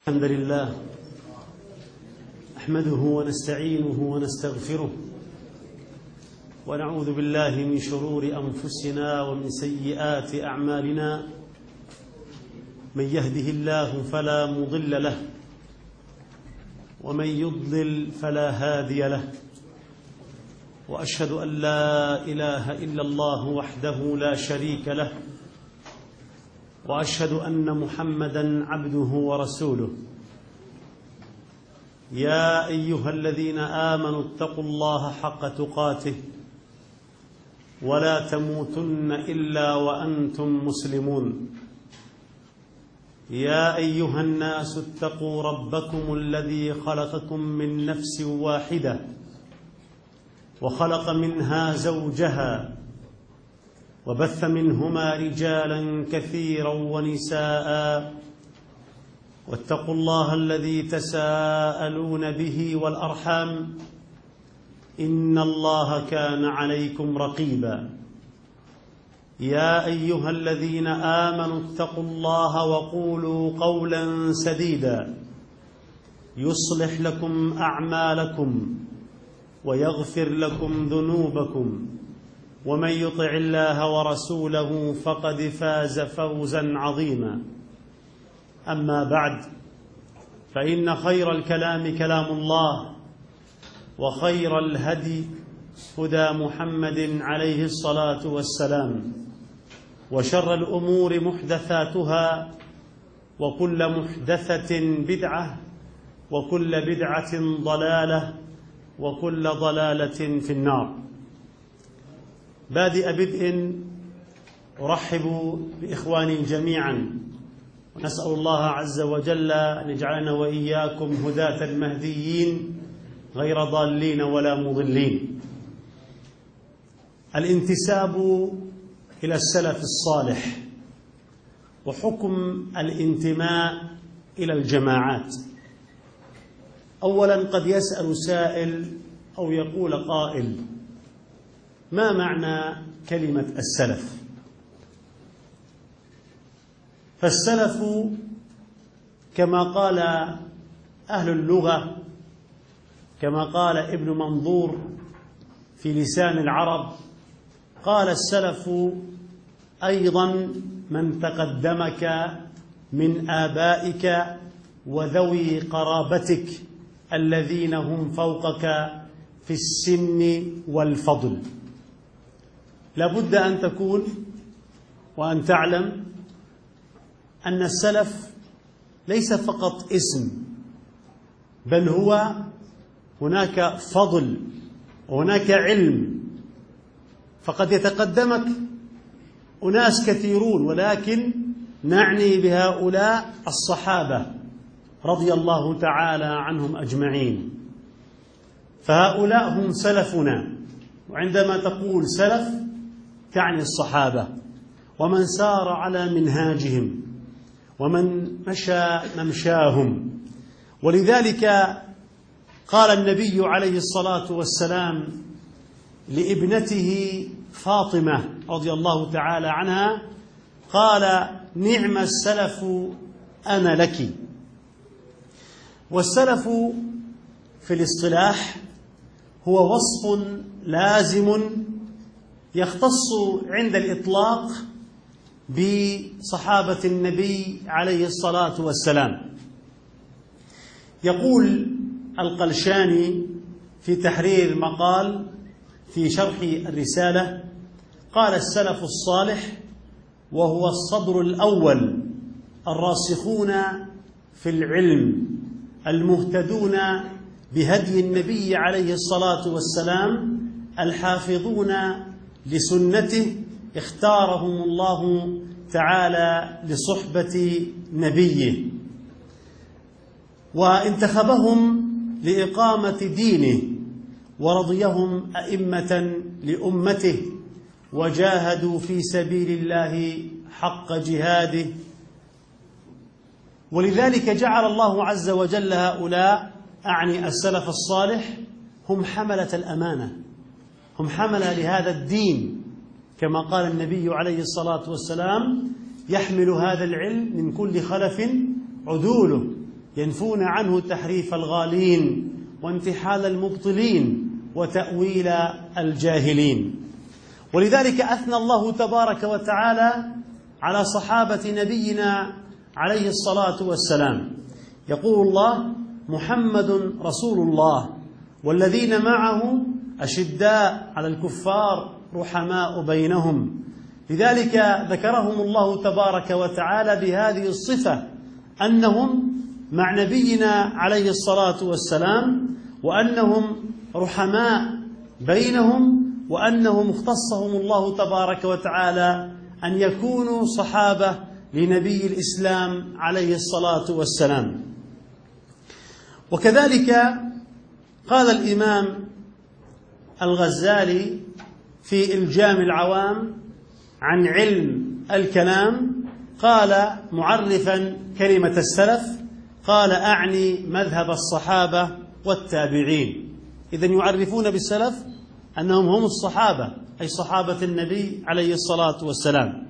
الحمد لله نحمده ونستعينه ونستغفره ونعوذ بالله من شرور أنفسنا ومن سيئات أعمالنا. من يهده الله فلا مضل له ومن يضلل فلا هادي له، وأشهد أن لا إله إلا الله وحده لا شريك له، وأشهد أن محمدًا عبده ورسوله. يا أيها الذين آمنوا اتقوا الله حق تقاته ولا تموتن إلا وأنتم مسلمون. يا أيها الناس اتقوا ربكم الذي خلقكم من نفس واحدة وخلق منها زوجها وبث منهما رجالا كثيرا ونساء، واتقوا الله الذي تساءلون به والأرحام إن الله كان عليكم رقيبا. يا أيها الذين آمنوا اتقوا الله وقولوا قولا سديدا يصلح لكم أعمالكم ويغفر لكم ذنوبكم، ومن يطع الله ورسوله فقد فاز فوزا عظيما. أما بعد، فإن خير الكلام كلام الله، وخير الهدي هدى محمد عليه الصلاة والسلام، وشر الأمور محدثاتها، وكل محدثة بدعة، وكل بدعة ضلالة، وكل ضلالة في النار. بادئ بدء أرحب بإخواني جميعا، ونسأل الله عز وجل أن يجعلنا وإياكم هداة المهديين غير ضالين ولا مضلين. الانتساب إلى السلف الصالح وحكم الانتماء إلى الجماعات. أولا، قد يسأل سائل أو يقول قائل: ما معنى كلمة السلف؟ فالسلف كما قال أهل اللغة، كما قال ابن منظور في لسان العرب، قال السلف أيضا من تقدمك من آبائك وذوي قرابتك الذين هم فوقك في السن والفضل. لابد أن تكون وأن تعلم أن السلف ليس فقط اسم، بل هو هناك فضل وهناك علم. فقد يتقدمك أناس كثيرون، ولكن نعني بهؤلاء الصحابة رضي الله تعالى عنهم أجمعين، فهؤلاء هم سلفنا. وعندما تقول سلف تعني الصحابة ومن سار على منهاجهم ومن مشى ممشاهم. ولذلك قال النبي عليه الصلاة والسلام لابنته فاطمة رضي الله تعالى عنها، قال: نعم السلف أنا لك. والسلف في الاصطلاح هو وصف لازم يختص عند الإطلاق بصحابة النبي عليه الصلاة والسلام. يقول القلشاني في تحرير مقال في شرح الرسالة، قال: السلف الصالح وهو الصدر الأول الراسخون في العلم المهتدون بهدي النبي عليه الصلاة والسلام الحافظون لسنته اختارهم الله تعالى لصحبة نبيه وانتخبهم لإقامة دينه، ورضيهم أئمة لأمته، وجاهدوا في سبيل الله حق جهاده. ولذلك جعل الله عز وجل هؤلاء، أعني السلف الصالح، هم حملة الأمانة، هم حملة لهذا الدين، كما قال النبي عليه الصلاة والسلام: يحمل هذا العلم من كل خلف عدوله، ينفون عنه تحريف الغالين وانتحال المبطلين وتأويل الجاهلين. ولذلك أثنى الله تبارك وتعالى على صحابة نبينا عليه الصلاة والسلام. يقول الله: محمد رسول الله والذين معه أشداء على الكفار رحماء بينهم. لذلك ذكرهم الله تبارك وتعالى بهذه الصفة، أنهم مع نبينا عليه الصلاة والسلام، وأنهم رحماء بينهم، وأنهم اختصهم الله تبارك وتعالى أن يكونوا صحابة لنبي الإسلام عليه الصلاة والسلام. وكذلك قال الإمام الغزالي في إلجام العوام عن علم الكلام، قال معرفا كلمة السلف، قال: أعني مذهب الصحابة والتابعين. إذن يعرفون بالسلف أنهم هم الصحابة، أي صحابة النبي عليه الصلاة والسلام.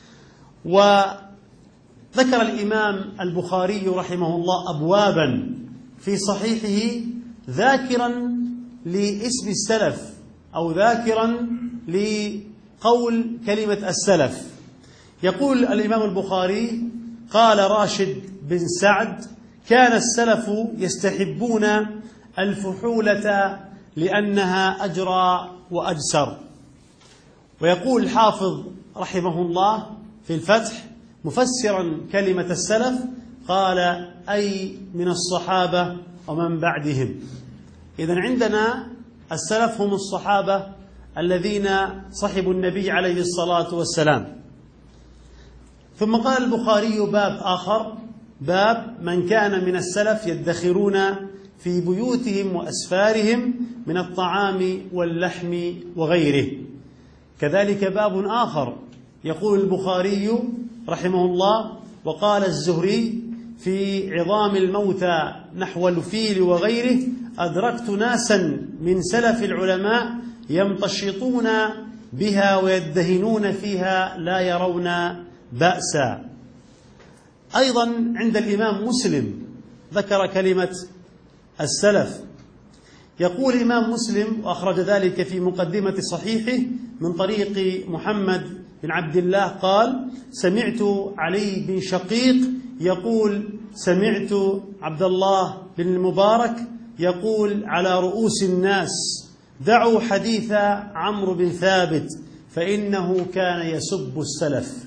وذكر الإمام البخاري رحمه الله أبوابا في صحيحه ذاكرا لاسم السلف، أو ذاكرا لقول كلمة السلف. يقول الإمام البخاري: قال راشد بن سعد: كان السلف يستحبون الفحولة لأنها أجرى وأجسر. ويقول الحافظ رحمه الله في الفتح مفسرا كلمة السلف، قال: أي من الصحابة ومن بعدهم. إذن عندنا السلف هم الصحابة الذين صحبوا النبي عليه الصلاة والسلام. ثم قال البخاري باب آخر، باب من كان من السلف يدخرون في بيوتهم وأسفارهم من الطعام واللحم وغيره. كذلك باب آخر يقول البخاري رحمه الله: وقال الزهري في عظام الموتى نحو الفيل وغيره: أدركت ناسا من سلف العلماء يمتشطون بها ويدهنون فيها لا يرون بأسا. أيضا عند الإمام مسلم ذكر كلمة السلف. يقول الإمام مسلم، وأخرج ذلك في مقدمة صحيحه من طريق محمد بن عبد الله قال: سمعت علي بن شقيق يقول: سمعت عبد الله بن المبارك يقول على رؤوس الناس: دعوا حديث عمرو بن ثابت فإنه كان يسب السلف.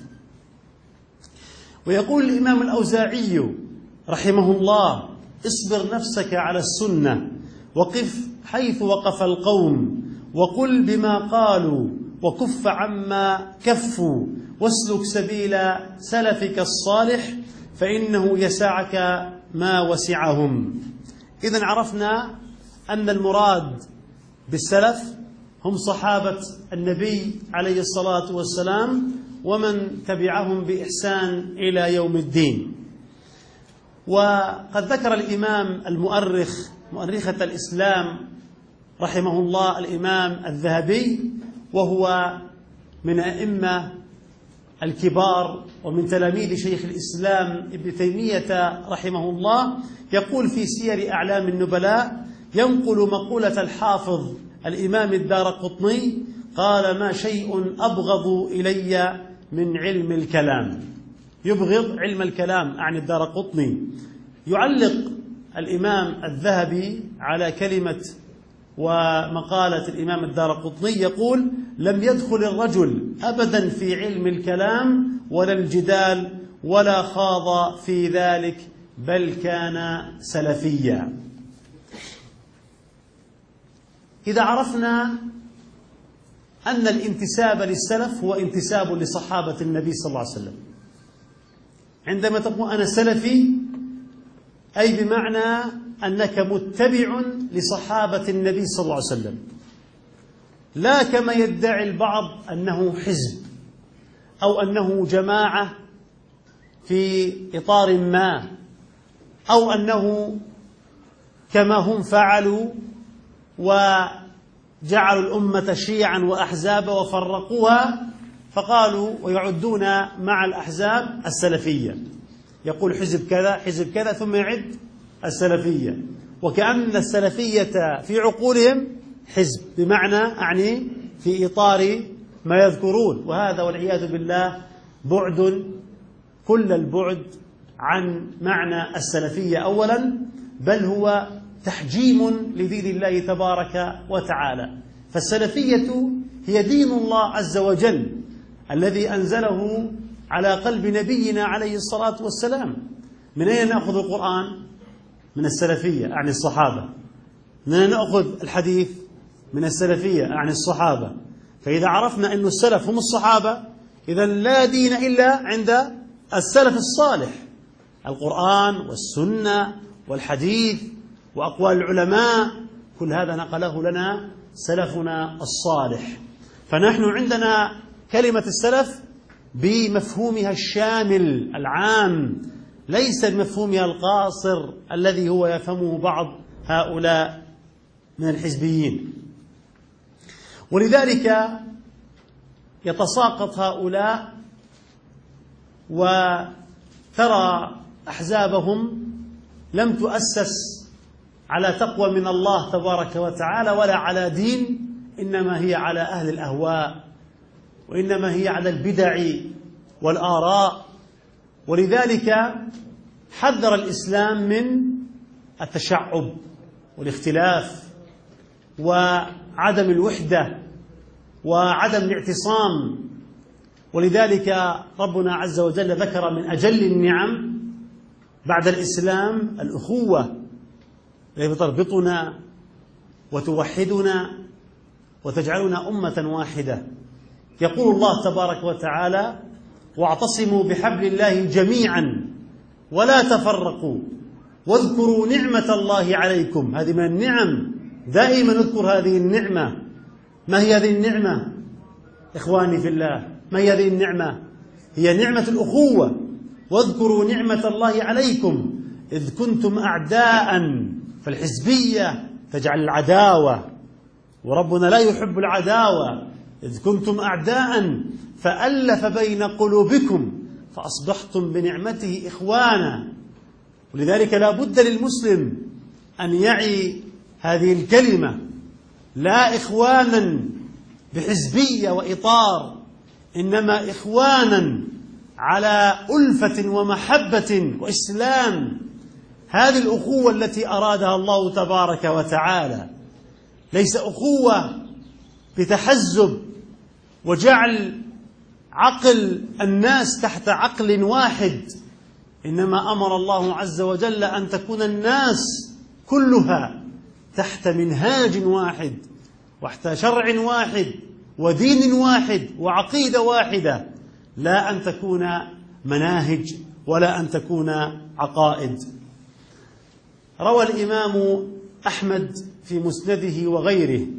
ويقول الإمام الأوزاعي رحمه الله: اصبر نفسك على السنة وقف حيث وقف القوم، وقل بما قالوا وكف عما كفوا، واسلك سبيل سلفك الصالح فإنه يسعك ما وسعهم. إذن عرفنا أن المراد بالسلف هم صحابة النبي عليه الصلاة والسلام ومن تبعهم بإحسان إلى يوم الدين. وقد ذكر الإمام مؤرخة الإسلام رحمه الله الإمام الذهبي، وهو من أئمة الكبار ومن تلاميذ شيخ الإسلام ابن تيمية رحمه الله، يقول في سير أعلام النبلاء ينقل مقولة الحافظ الإمام الدارقطني قال: ما شيء أبغض إلي من علم الكلام. يبغض علم الكلام عن الدارقطني. يعلق الإمام الذهبي على كلمة ومقالة الإمام الدارقطني يقول: لم يدخل الرجل أبدا في علم الكلام ولا الجدال ولا خاض في ذلك، بل كان سلفيا. إذا عرفنا أن الانتساب للسلف هو انتساب لصحابة النبي صلى الله عليه وسلم، عندما تقول أنا سلفي أي بمعنى أنك متبع لصحابة النبي صلى الله عليه وسلم، لا كما يدعي البعض أنه حزب أو أنه جماعة في إطار ما، أو أنه كما هم فعلوا وجعلوا الأمة شيعا وأحزابا وفرقوها فقالوا ويعدون مع الأحزاب السلفية. يقول حزب كذا حزب كذا ثم يعد السلفية، وكأن السلفية في عقولهم حزب، بمعنى أعني في إطار ما يذكرون، وهذا والعياذ بالله بعد كل البعد عن معنى السلفية أولا، بل هو تحجيم لدين الله تبارك وتعالى. فالسلفية هي دين الله عز وجل الذي أنزله على قلب نبينا عليه الصلاة والسلام. من أين نأخذ القرآن؟ من السلفية، أعني الصحابة. من أين نأخذ الحديث؟ من السلفية، أعني الصحابة. فإذا عرفنا أن السلف هم الصحابة، إذن لا دين إلا عند السلف الصالح. القرآن والسنة والحديث وأقوال العلماء كل هذا نقله لنا سلفنا الصالح. فنحن عندنا كلمة السلف بمفهومها الشامل العام، ليس بمفهومها القاصر الذي هو يفهمه بعض هؤلاء من الحزبيين. ولذلك يتساقط هؤلاء وترى أحزابهم لم تؤسس على تقوى من الله تبارك وتعالى ولا على دين، إنما هي على أهل الأهواء، وإنما هي على البدع والآراء. ولذلك حذر الإسلام من التشعب والاختلاف وعدم الوحدة وعدم الاعتصام. ولذلك ربنا عز وجل ذكر من أجل النعم بعد الإسلام الأخوة التي تربطنا وتوحدنا وتجعلنا أمة واحدة. يقول الله تبارك وتعالى: واعتصموا بحبل الله جميعا ولا تفرقوا واذكروا نعمة الله عليكم. هذه من النعم، دائما نذكر هذه النعمة. ما هي هذه النعمة إخواني في الله؟ ما هي هذه النعمة؟ هي نعمة الأخوة. واذكروا نعمة الله عليكم إذ كنتم أعداء. فالحزبية تجعل العداوة، وربنا لا يحب العداوة. إذ كنتم أعداء فألف بين قلوبكم فأصبحتم بنعمته إخوانا. ولذلك لا بد للمسلم أن يعي هذه الكلمة، لا إخوانا بحزبية وإطار، إنما إخوانا على ألفة ومحبة وإسلام. هذه الأخوة التي أرادها الله تبارك وتعالى، ليس أخوة بتحزب وجعل عقل الناس تحت عقل واحد، إنما أمر الله عز وجل أن تكون الناس كلها تحت منهاج واحد وتحت شرع واحد ودين واحد وعقيدة واحدة، لا أن تكون مناهج ولا أن تكون عقائد. روى الإمام أحمد في مسنده وغيره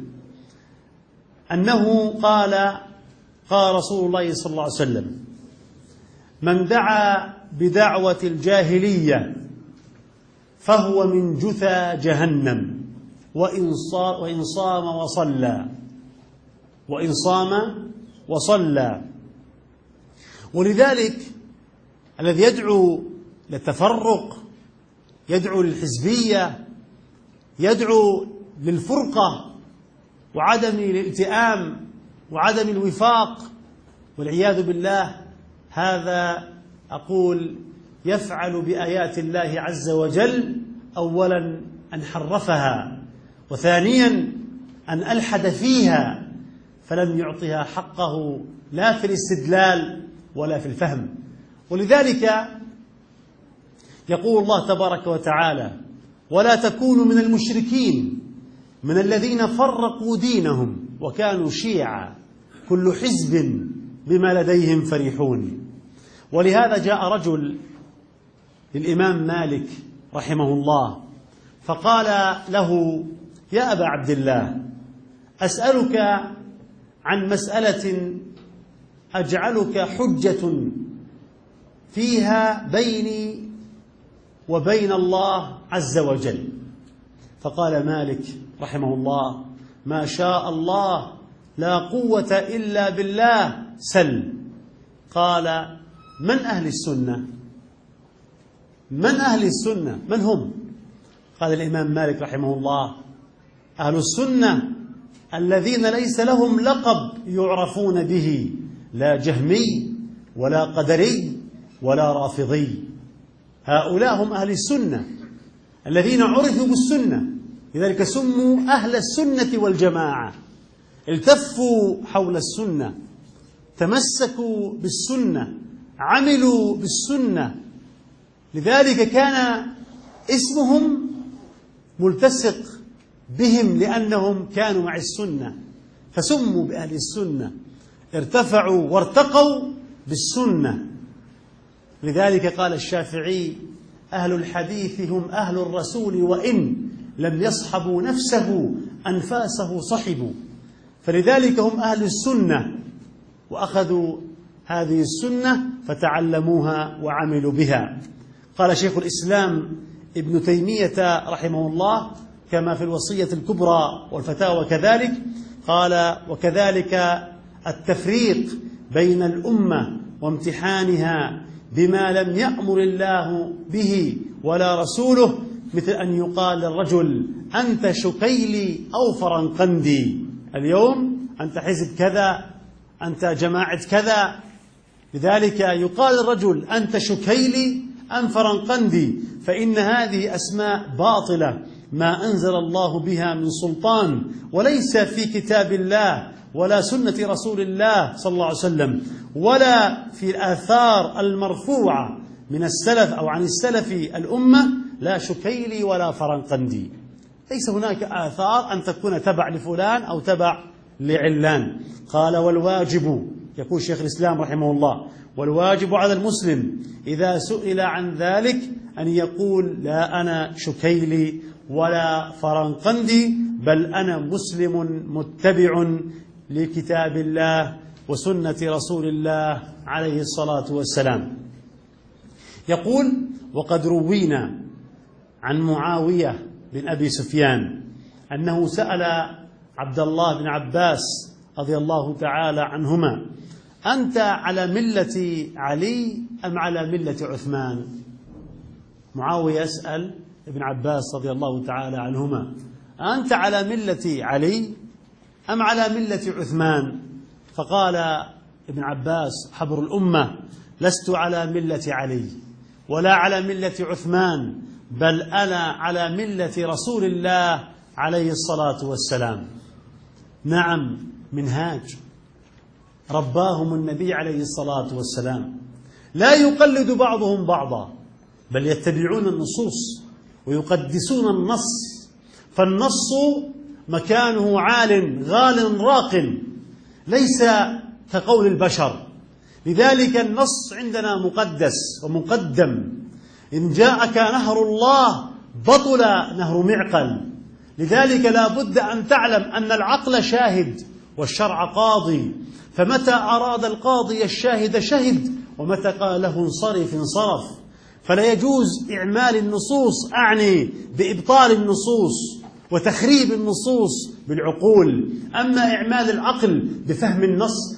أنه قال رسول الله صلى الله عليه وسلم: من دعا بدعوة الجاهلية فهو من جثى جهنم وإن صام وصلى. ولذلك الذي يدعو للتفرق، يدعو للحزبية، يدعو للفرقة وعدم الالتئام وعدم الوفاق، والعياذ بالله، هذا أقول يفعل بآيات الله عز وجل أولا أن حرفها، وثانيا أن ألحد فيها فلم يعطها حقه لا في الاستدلال ولا في الفهم. ولذلك يقول الله تبارك وتعالى: ولا تكونوا من المشركين من الذين فرقوا دينهم وكانوا شيعا كل حزب بما لديهم فرحون. ولهذا جاء رجل للإمام مالك رحمه الله فقال له: يا أبا عبد الله، أسألك عن مسألة أجعلك حجة فيها بيني وبين الله عز وجل. فقال مالك رحمه الله: ما شاء الله لا قوة إلا بالله، سل. قال: من أهل السنة؟ من أهل السنة؟ من هم؟ قال الإمام مالك رحمه الله: أهل السنة الذين ليس لهم لقب يعرفون به، لا جهمي ولا قدري ولا رافضي. هؤلاء هم أهل السنة الذين عرفوا بالسنة، لذلك سموا أهل السنة والجماعة. التفوا حول السنة، تمسكوا بالسنة، عملوا بالسنة، لذلك كان اسمهم ملتصق بهم لأنهم كانوا مع السنة، فسموا بأهل السنة، ارتفعوا وارتقوا بالسنة. لذلك قال الشافعي: أهل الحديث هم أهل الرسول وإن لم يصحبوا نفسه أنفاسه صحبوا. فلذلك هم أهل السنة، وأخذوا هذه السنة فتعلموها وعملوا بها. قال شيخ الإسلام ابن تيمية رحمه الله كما في الوصية الكبرى والفتاوى كذلك، قال: وكذلك التفريق بين الأمة وامتحانها بما لم يأمر الله به ولا رسوله، مثل أن يقال للرجل: أنت شكيلي أو فرنقندي، اليوم أنت حزب كذا، أنت جماعة كذا. لذلك يقال للرجل: أنت شكيلي أم فرنقندي، فإن هذه أسماء باطلة ما أنزل الله بها من سلطان، وليس في كتاب الله ولا سنة رسول الله صلى الله عليه وسلم، ولا في الآثار المرفوعة من السلف أو عن السلف الأمة، لا شكيلي ولا فرنقندي. ليس هناك آثار أن تكون تبع لفلان أو تبع لعلان. قال: والواجب، يقول شيخ الإسلام رحمه الله: والواجب على المسلم إذا سئل عن ذلك أن يقول: لا أنا شكيلي ولا فرنقندي، بل أنا مسلم متبع لكتاب الله وسنة رسول الله عليه الصلاة والسلام. يقول: وقد روينا عن معاوية بن أبي سفيان أنه سأل عبد الله بن عباس رضي الله تعالى عنهما: أنت على ملة علي أم على ملة عثمان؟ معاوية يسأل ابن عباس رضي الله تعالى عنهما: أنت على ملة علي أم على ملة عثمان؟ فقال ابن عباس حبر الأمة: لست على ملة علي ولا على ملة عثمان، بل أنا على ملة رسول الله عليه الصلاة والسلام. نعم، منهاج رباهم النبي عليه الصلاة والسلام، لا يقلد بعضهم بعضا، بل يتبعون النصوص ويقدسون النص، فالنص مكانه عال غال راق، ليس كقول البشر. لذلك النص عندنا مقدس ومقدم. إن جاءك نهر الله بطل نهر معقل. لذلك لا بد أن تعلم أن العقل شاهد والشرع قاضي، فمتى أراد القاضي الشاهد شهد، ومتى قال له انصرف انصرف. فلا يجوز إعمال النصوص، أعني بإبطال النصوص وتخريب النصوص بالعقول. أما إعمال العقل بفهم النص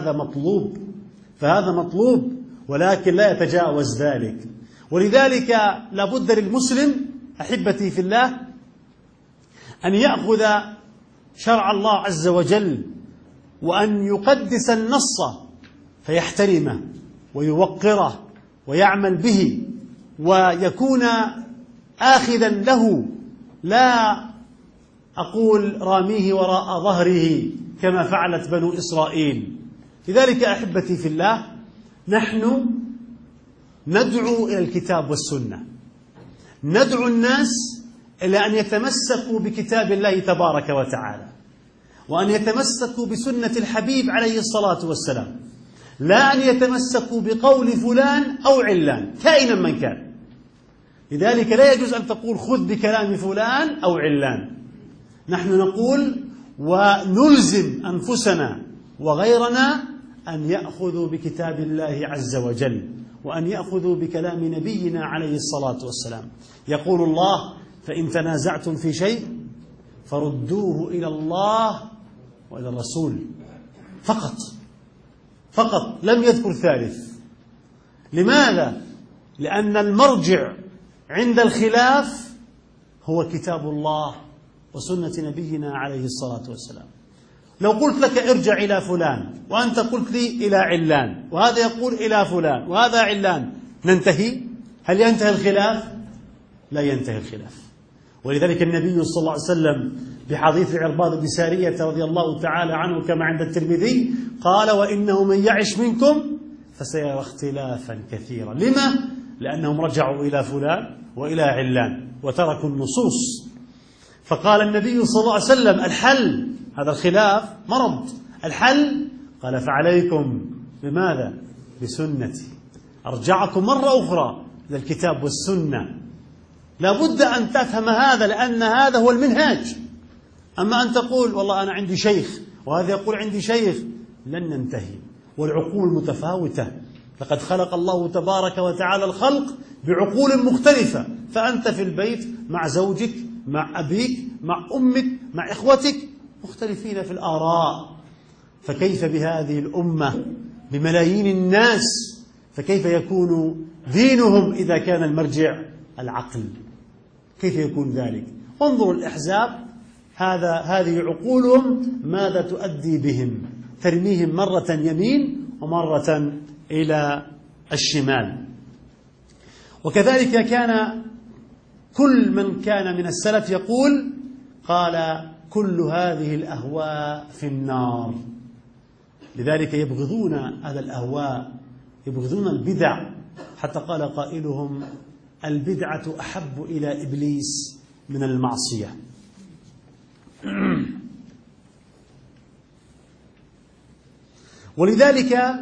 فهذا مطلوب، ولكن لا يتجاوز ذلك. ولذلك لا بد للمسلم أحبتي في الله أن يأخذ شرع الله عز وجل وأن يقدس النص فيحترمه ويوقره ويعمل به ويكون آخذا له، لا أقول راميه وراء ظهره كما فعلت بنو إسرائيل. لذلك أحبتي في الله نحن ندعو إلى الكتاب والسنة، ندعو الناس إلى أن يتمسكوا بكتاب الله تبارك وتعالى، وأن يتمسكوا بسنة الحبيب عليه الصلاة والسلام، لا أن يتمسكوا بقول فلان أو علان كائنا من كان. لذلك لا يجوز أن تقول خذ بكلام فلان أو علان. نحن نقول ونلزم أنفسنا وغيرنا أن يأخذوا بكتاب الله عز وجل، وأن يأخذوا بكلام نبينا عليه الصلاة والسلام. يقول الله: فإن تنازعتم في شيء فردوه إلى الله وإلى الرسول. فقط لم يذكر ثالث. لماذا؟ لأن المرجع عند الخلاف هو كتاب الله وسنة نبينا عليه الصلاة والسلام. لو قلت لك ارجع إلى فلان وأنت قلت لي إلى علان، وهذا يقول إلى فلان وهذا علان، ننتهي؟ هل ينتهي الخلاف؟ لا ينتهي الخلاف. ولذلك النبي صلى الله عليه وسلم بحديث عرباض بن سارية رضي الله تعالى عنه كما عند الترمذي قال: وإنه من يعش منكم فسيرى اختلافا كثيرا. لما؟ لأنهم رجعوا إلى فلان وإلى علان وتركوا النصوص. فقال النبي صلى الله عليه وسلم: الحل، هذا الخلاف مرض، الحل قال: فعليكم بماذا؟ بسنتي. أرجعكم مرة أخرى إلى الكتاب والسنة. لا بد أن تفهم هذا، لأن هذا هو المنهاج. أما أن تقول والله أنا عندي شيخ وهذا يقول عندي شيخ، لن ننتهي، والعقول متفاوتة. لقد خلق الله تبارك وتعالى الخلق بعقول مختلفة، فأنت في البيت مع زوجك، مع أبيك، مع أمك، مع إخوتك، مختلفين في الآراء. فكيف بهذه الأمة بملايين الناس؟ فكيف يكون دينهم إذا كان المرجع العقل؟ كيف يكون ذلك؟ انظروا الأحزاب، هذه عقولهم ماذا تؤدي بهم؟ ترميهم مرة يمين ومرة إلى الشمال. وكذلك كان كل من كان من السلف يقول، قال: كل هذه الأهواء في النار. لذلك يبغضون هذا الأهواء، يبغضون البدع، حتى قال قائلهم: البدعة أحب إلى إبليس من المعصية. ولذلك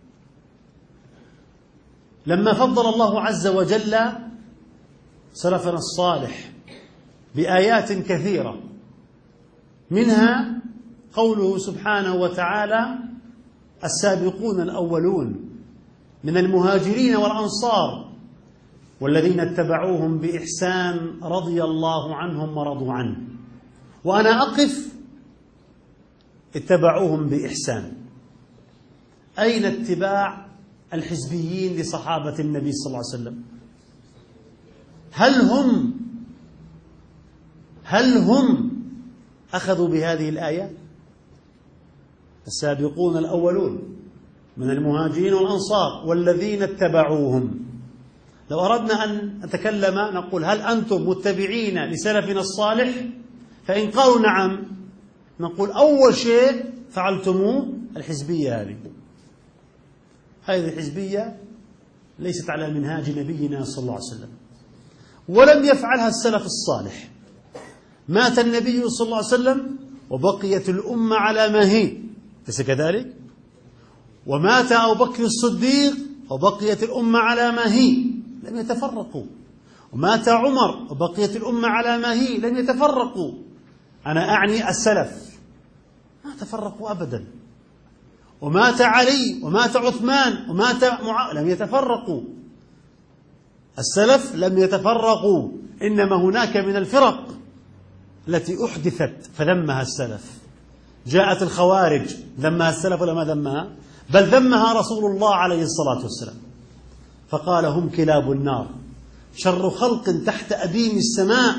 لما فضل الله عز وجل سلفنا الصالح بآيات كثيرة، منها قوله سبحانه وتعالى: السابقون الأولون من المهاجرين والأنصار والذين اتبعوهم بإحسان رضي الله عنهم ورضوا عنه. وأنا أقف اتبعوهم بإحسان، أين اتباع الحزبيين لصحابة النبي صلى الله عليه وسلم؟ هل هم أخذوا بهذه الآية؟ السابقون الأولون من المهاجرين والأنصار والذين اتبعوهم. لو أردنا أن نتكلم نقول: هل أنتم متبعين لسلفنا الصالح؟ فإن قالوا نعم، نقول: أول شيء فعلتموه الحزبية هذه الحزبية ليست على منهاج نبينا صلى الله عليه وسلم، ولم يفعلها السلف الصالح. مات النبي صلى الله عليه وسلم وبقيت الأمة على ما هي، ليس كذلك؟ ومات أبو بكر الصديق وبقيت الأمة على ما هي، لم يتفرقوا. ومات عمر وبقيت الأمة على ما هي، لم يتفرقوا. أنا أعني السلف، ما تفرقوا أبدا. ومات علي ومات عثمان ومات لم يتفرقوا. السلف لم يتفرقوا، إنما هناك من الفرق التي أحدثت فذمها السلف. جاءت الخوارج، ذمها السلف ولا ما ذمها؟ بل ذمها رسول الله عليه الصلاة والسلام، فقال: هم كلاب النار، شر خلق تحت أديم السماء،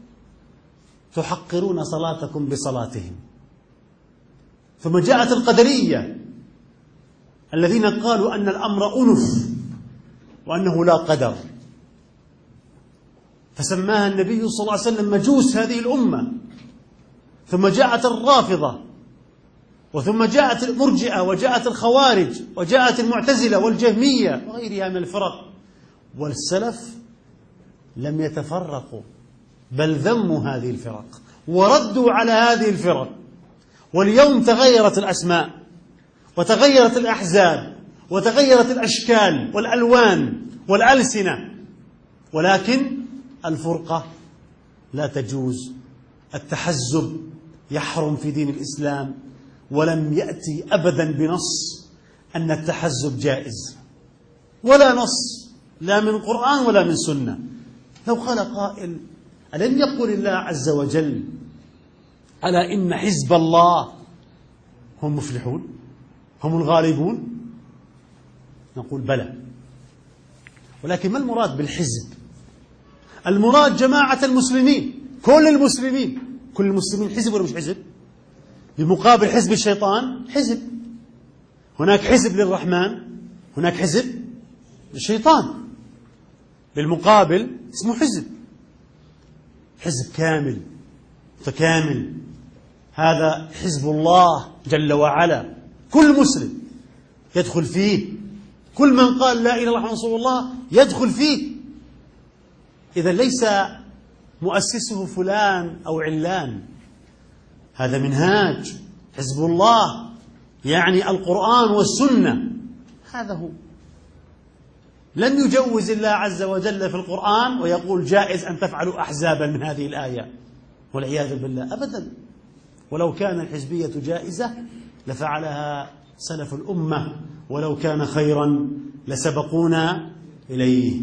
تحقرون صلاتكم بصلاتهم. ثم جاءت القدرية الذين قالوا أن الأمر أنف وأنه لا قدر، فسماها النبي صلى الله عليه وسلم مجوس هذه الأمة. ثم جاءت الرافضة، وثم جاءت المرجئة، وجاءت الخوارج، وجاءت المعتزلة والجهمية وغيرها من الفرق. والسلف لم يتفرقوا، بل ذموا هذه الفرق وردوا على هذه الفرق. واليوم تغيرت الأسماء وتغيرت الأحزاب وتغيرت الأشكال والألوان والألسنة، ولكن الفرقة لا تجوز، التحزب يحرم في دين الإسلام، ولم يأتي أبدا بنص أن التحزب جائز، ولا نص لا من قرآن ولا من سنة. لو قال قائل: ألم يقل الله عز وجل: ألا إن حزب الله هم المفلحون، هم الغالبون؟ نقول: بلى، ولكن ما المراد بالحزب؟ المراد جماعة المسلمين، كل المسلمين. كل المسلمين حزب ولا مش حزب؟ بمقابل حزب الشيطان حزب. هناك حزب للرحمن، هناك حزب للشيطان، بالمقابل اسمه حزب، حزب كامل متكامل. هذا حزب الله جل وعلا، كل مسلم يدخل فيه، كل من قال لا إله إلا الله محمد رسول الله يدخل فيه. إذا ليس مؤسسه فلان أو علان، هذا منهاج حزب الله، يعني القرآن والسنة، هذا هو. لم يجوز الله عز وجل في القرآن ويقول جائز أن تفعلوا أحزابا من هذه الآية، والعياذ بالله، أبدا. ولو كان الحزبية جائزة لفعلها سلف الأمة، ولو كان خيرا لسبقونا إليه.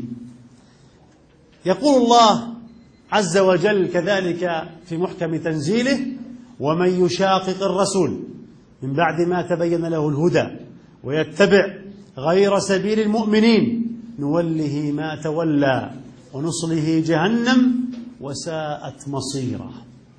يقول الله عز وجل كذلك في محكم تنزيله: ومن يشاقق الرسول من بعد ما تبين له الهدى ويتبع غير سبيل المؤمنين نوله ما تولى ونصله جهنم وساءت مصيرا.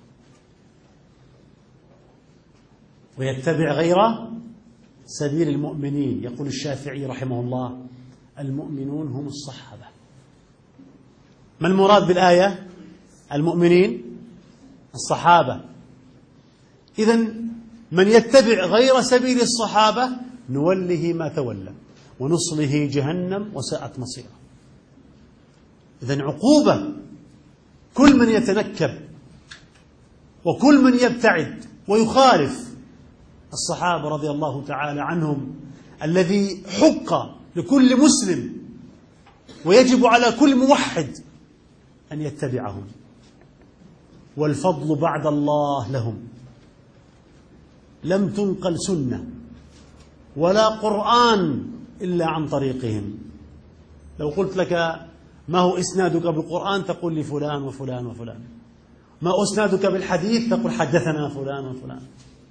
ويتبع غير سبيل المؤمنين، يقول الشافعي رحمه الله: المؤمنون هم الصحابة. ما المراد بالآية؟ المؤمنين الصحابة. إذن من يتبع غير سبيل الصحابة نوله ما تولى ونصله جهنم وساءت مصيرا. إذن عقوبة كل من يتنكب وكل من يبتعد ويخالف الصحابة رضي الله تعالى عنهم، الذي حق لكل مسلم ويجب على كل موحد أن يتبعهم، والفضل بعد الله لهم. لم تنقل سنة ولا قرآن إلا عن طريقهم. لو قلت لك ما هو إسنادك بالقرآن تقول لي فلان وفلان وفلان، ما أسنادك بالحديث تقول حدثنا فلان وفلان.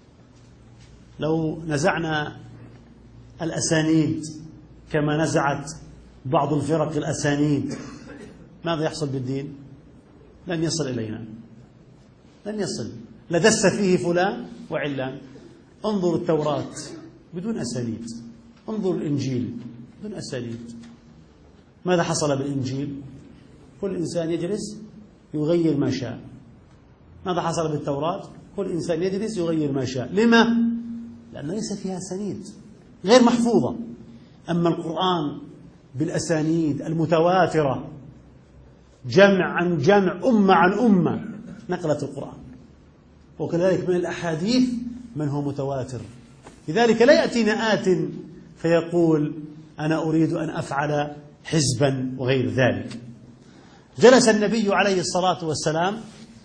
لو نزعنا الأسانيد كما نزعت بعض الفرق الأسانيد، ماذا يحصل بالدين؟ لن يصل إلينا، لن يصل. لدس فيه فلان وعلان. انظر التوراة بدون أسانيد، انظر الإنجيل بدون أسانيد. ماذا حصل بالإنجيل؟ كل إنسان يجلس يغير ما شاء. ماذا حصل بالتوراة؟ كل إنسان يجلس يغير ما شاء. لما؟ لأن ليس فيها أسانيد، غير محفوظة. أما القرآن بالأسانيد المتواترة، جمع عن جمع، أمة عن أمة نقلت القرآن. وكذلك من الأحاديث من هو متواتر. لذلك لا يأتينا آت فيقول أنا أريد أن أفعل حزبا وغير ذلك. جلس النبي عليه الصلاة والسلام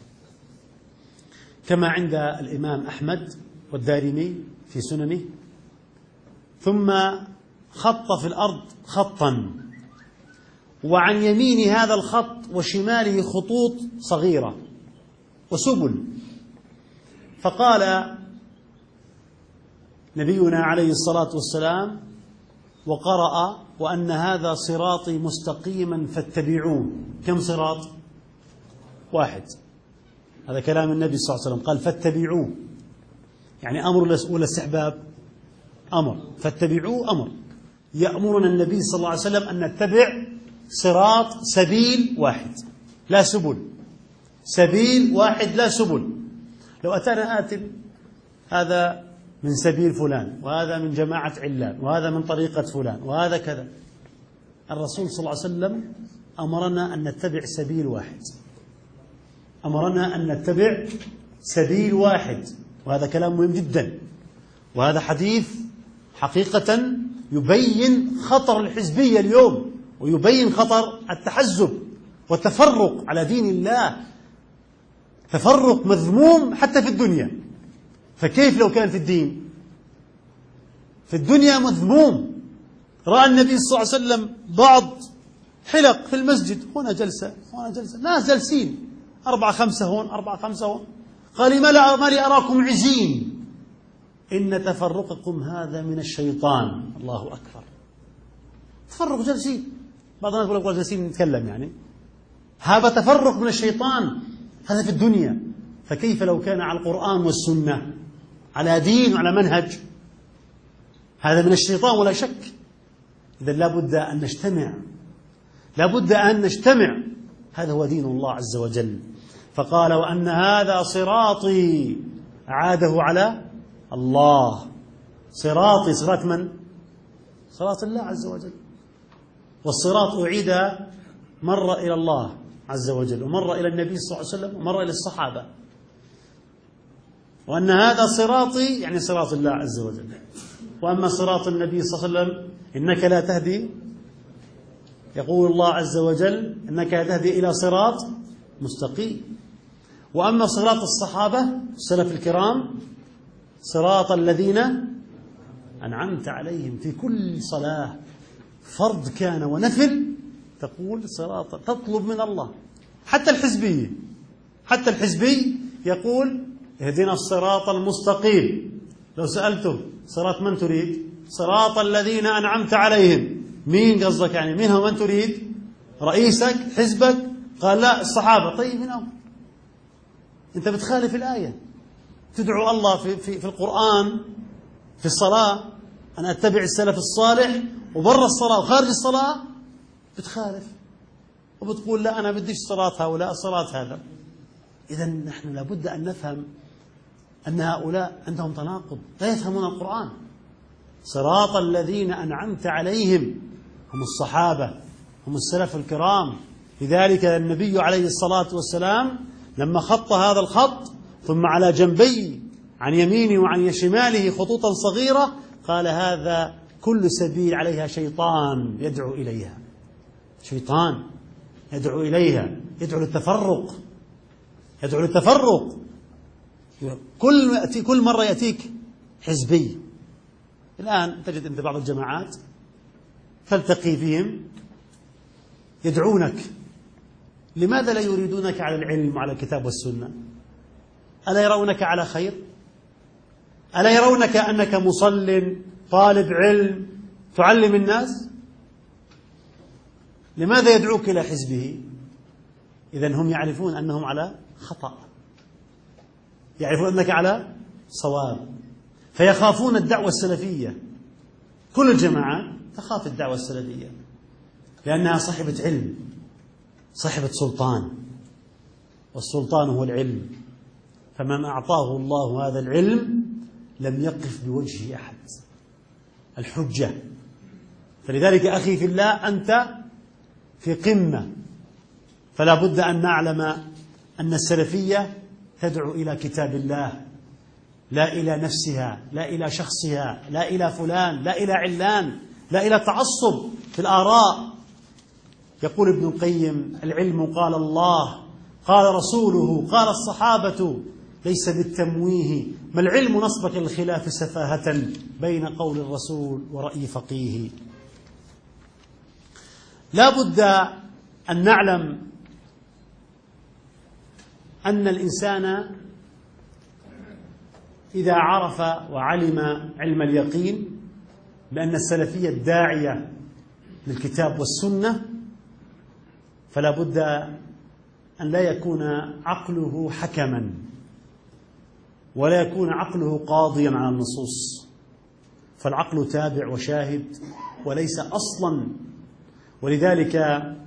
كما عند الإمام أحمد والدارمي في سننه، ثم خط في الأرض خطا، وعن يمين هذا الخط وشماله خطوط صغيرة وسبل. فقال نبينا عليه الصلاة والسلام وقرأ: وأن هذا صراطي مستقيما فاتبعوه. كم صراط؟ واحد. هذا كلام النبي صلى الله عليه وسلم، قال فاتبعوه، يعني أمر ولا استحباب؟ أمر. فاتبعوه أمر. يأمرنا النبي صلى الله عليه وسلم أن نتبع صراط، سبيل واحد لا سبل، سبيل واحد لا سبل. لو أتانا آت هذا من سبيل فلان، وهذا من جماعة علان، وهذا من طريقة فلان، وهذا كذا، الرسول صلى الله عليه وسلم أمرنا أن نتبع سبيل واحد، أمرنا أن نتبع سبيل واحد. وهذا كلام مهم جدا، وهذا حديث حقيقة يبين خطر الحزبية اليوم، ويبين خطر التحزب والتفرق على دين الله. تفرق مذموم حتى في الدنيا، فكيف لو كان في الدين؟ في الدنيا مذموم. رأى النبي صلى الله عليه وسلم بعض حلق في المسجد، هنا جلسة هنا جلسة، ناس جالسين 4 5 هون 4 5 هون. قال ما لي أراكم عزين، إن تفرقكم هذا من الشيطان. الله أكبر. تفرق جالسين، بعض الناس يقول جالسين نتكلم، يعني هذا تفرق من الشيطان، هذا في الدنيا. فكيف لو كان على القرآن والسنة، على دين وعلى منهج؟ هذا من الشيطان ولا شك. إذا لابد أن نجتمع، لابد أن نجتمع. هذا هو دين الله عز وجل. فقال وأن هذا صراطي، عاده على الله. صراطي، صراط من؟ صراط الله عز وجل. والصراط أعيد مرة إلى الله عز وجل، ومرة إلى النبي صلى الله عليه وسلم، ومرة إلى الصحابة. وأن هذا صراطي يعني صراط الله عز وجل. وأما صراط النبي صلى الله عليه وسلم إنك لا تهدي، يقول الله عز وجل إنك لا تهدي إلى صراط مستقيم. وأما صراط الصحابة السلف الكرام صراط الذين أنعمت عليهم. في كل صلاة فرض كان ونفل تقول صراط، تطلب من الله. حتى الحزبي يقول اهدنا الصراط المستقيم. لو سألته صراط من تريد؟ صراط الذين أنعمت عليهم. مين قصدك يعني؟ مين هو من تريد؟ رئيسك؟ حزبك؟ قال لا الصحابة. طيب من أول؟ أنت بتخالف الآية. تدعو الله في القرآن في الصلاة أن أتبع السلف الصالح، وبر الصلاة وخارج الصلاة بتخالف وبتقول لا أنا بديش صلاة هؤلاء صلاة هذا. إذا نحن لابد أن نفهم أن هؤلاء عندهم تناقض، لا يفهمون القرآن. صراط الذين أنعمت عليهم هم الصحابة، هم السلف الكرام. لذلك النبي عليه الصلاة والسلام لما خط هذا الخط ثم على جنبي عن يمينه وعن شماله خطوطا صغيرة قال هذا كل سبيل عليها شيطان يدعو إليها. شيطان يدعو إليها، يدعو للتفرق، يدعو للتفرق. كل مرة يأتيك حزبي. الآن تجد أنت بعض الجماعات تلتقي فيهم يدعونك. لماذا لا يريدونك على العلم وعلى الكتاب والسنة؟ ألا يرونك على خير؟ ألا يرونك أنك مصل طالب علم تعلم الناس؟ لماذا يدعوك إلى حزبه؟ إذن هم يعرفون أنهم على خطأ، يعرفون أنك على صواب، فيخافون الدعوة السلفية. كل الجماعات تخاف الدعوة السلفية لأنها صاحبة علم، صاحبة سلطان، والسلطان هو العلم. فمن أعطاه الله هذا العلم لم يقف بوجه أحد، الحجة. فلذلك أخي في الله أنت في قمة، فلا بد أن نعلم أن السلفية تدعو إلى كتاب الله، لا إلى نفسها، لا إلى شخصها، لا إلى فلان، لا إلى علان، لا إلى تعصب في الآراء. يقول ابن القيم العلم قال الله قال رسوله قال الصحابة ليس بالتمويه، ما العلم نصبك الخلاف سفاهة بين قول الرسول ورأي فقيه. لا بد أن نعلم أن الإنسان إذا عرف وعلم علم اليقين بأن السلفية الداعية للكتاب والسنة، فلا بد أن لا يكون عقله حكما، ولا يكون عقله قاضيا على النصوص، فالعقل تابع وشاهد وليس أصلا. ولذلك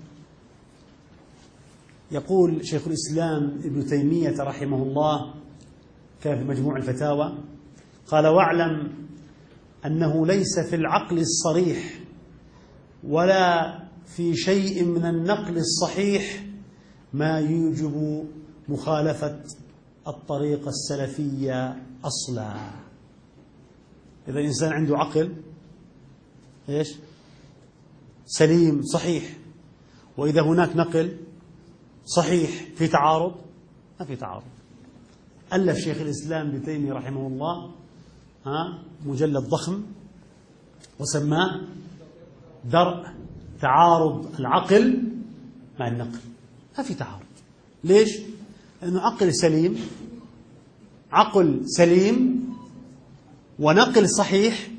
يقول شيخ الإسلام ابن تيمية رحمه الله كان في مجموع الفتاوى قال واعلم أنه ليس في العقل الصريح ولا في شيء من النقل الصحيح ما يوجب مخالفة الطريقة السلفية أصلا. إذا الإنسان عنده عقل إيش؟ سليم صحيح، وإذا هناك نقل صحيح في تعارض، ما في تعارض. ألف شيخ الإسلام ابن تيمية رحمه الله مجلد ضخم وسماه درء تعارض العقل مع النقل. ما في تعارض. ليش؟ لأنه عقل سليم، عقل سليم ونقل صحيح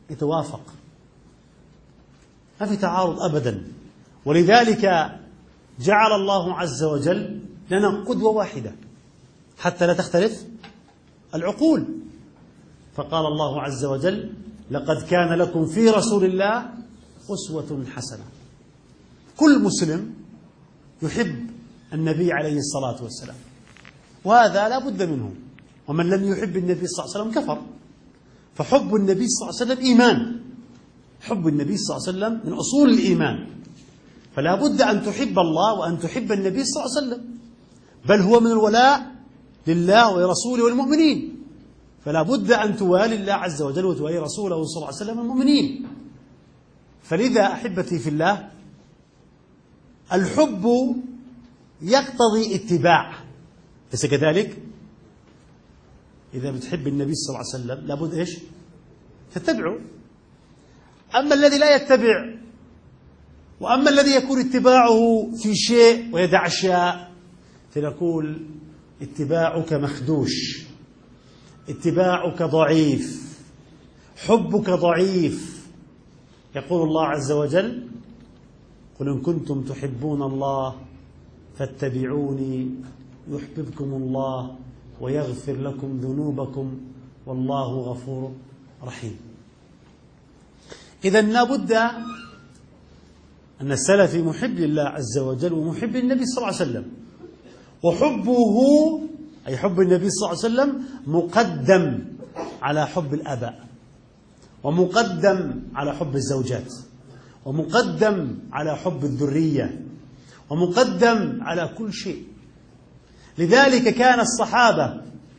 يتوافق، ما في تعارض أبدا. ولذلك جعل الله عز وجل لنا قدوة واحدة حتى لا تختلف العقول، فقال الله عز وجل: لقد كان لكم في رسول الله أسوة حسنة. كل مسلم يحب النبي عليه الصلاة والسلام، وهذا لا بد منه، ومن لم يحب النبي صلى الله عليه وسلم كفر. فحب النبي صلى الله عليه وسلم إيمان، حب النبي صلى الله عليه وسلم من أصول الإيمان، فلا بد أن تحب الله وأن تحب النبي صلى الله عليه وسلم، بل هو من الولاء لله ولرسوله والمؤمنين، فلا بد أن توالي الله عز وجل وتوالي رسوله صلى الله عليه وسلم المؤمنين. فلذا أحبتي في الله، الحب يقتضي اتباع، ليس كذلك؟ إذا بتحب النبي صلى الله عليه وسلم لابد إيش؟ تتبعه. أما الذي لا يتبع، وأما الذي يكون اتباعه في شيء ويدع أشياء، فنقول اتباعك مخدوش، اتباعك ضعيف، حبك ضعيف. يقول الله عز وجل: قل إن كنتم تحبون الله فاتبعوني يحببكم الله ويغفر لكم ذنوبكم والله غفور رحيم. إذن لا بد أن السلفي محب لله عز وجل ومحب النبي صلى الله عليه وسلم، وحبه أي حب النبي صلى الله عليه وسلم مقدم على حب الآباء، ومقدم على حب الزوجات، ومقدم على حب الذرية، ومقدم على كل شيء. لذلك كان الصحابة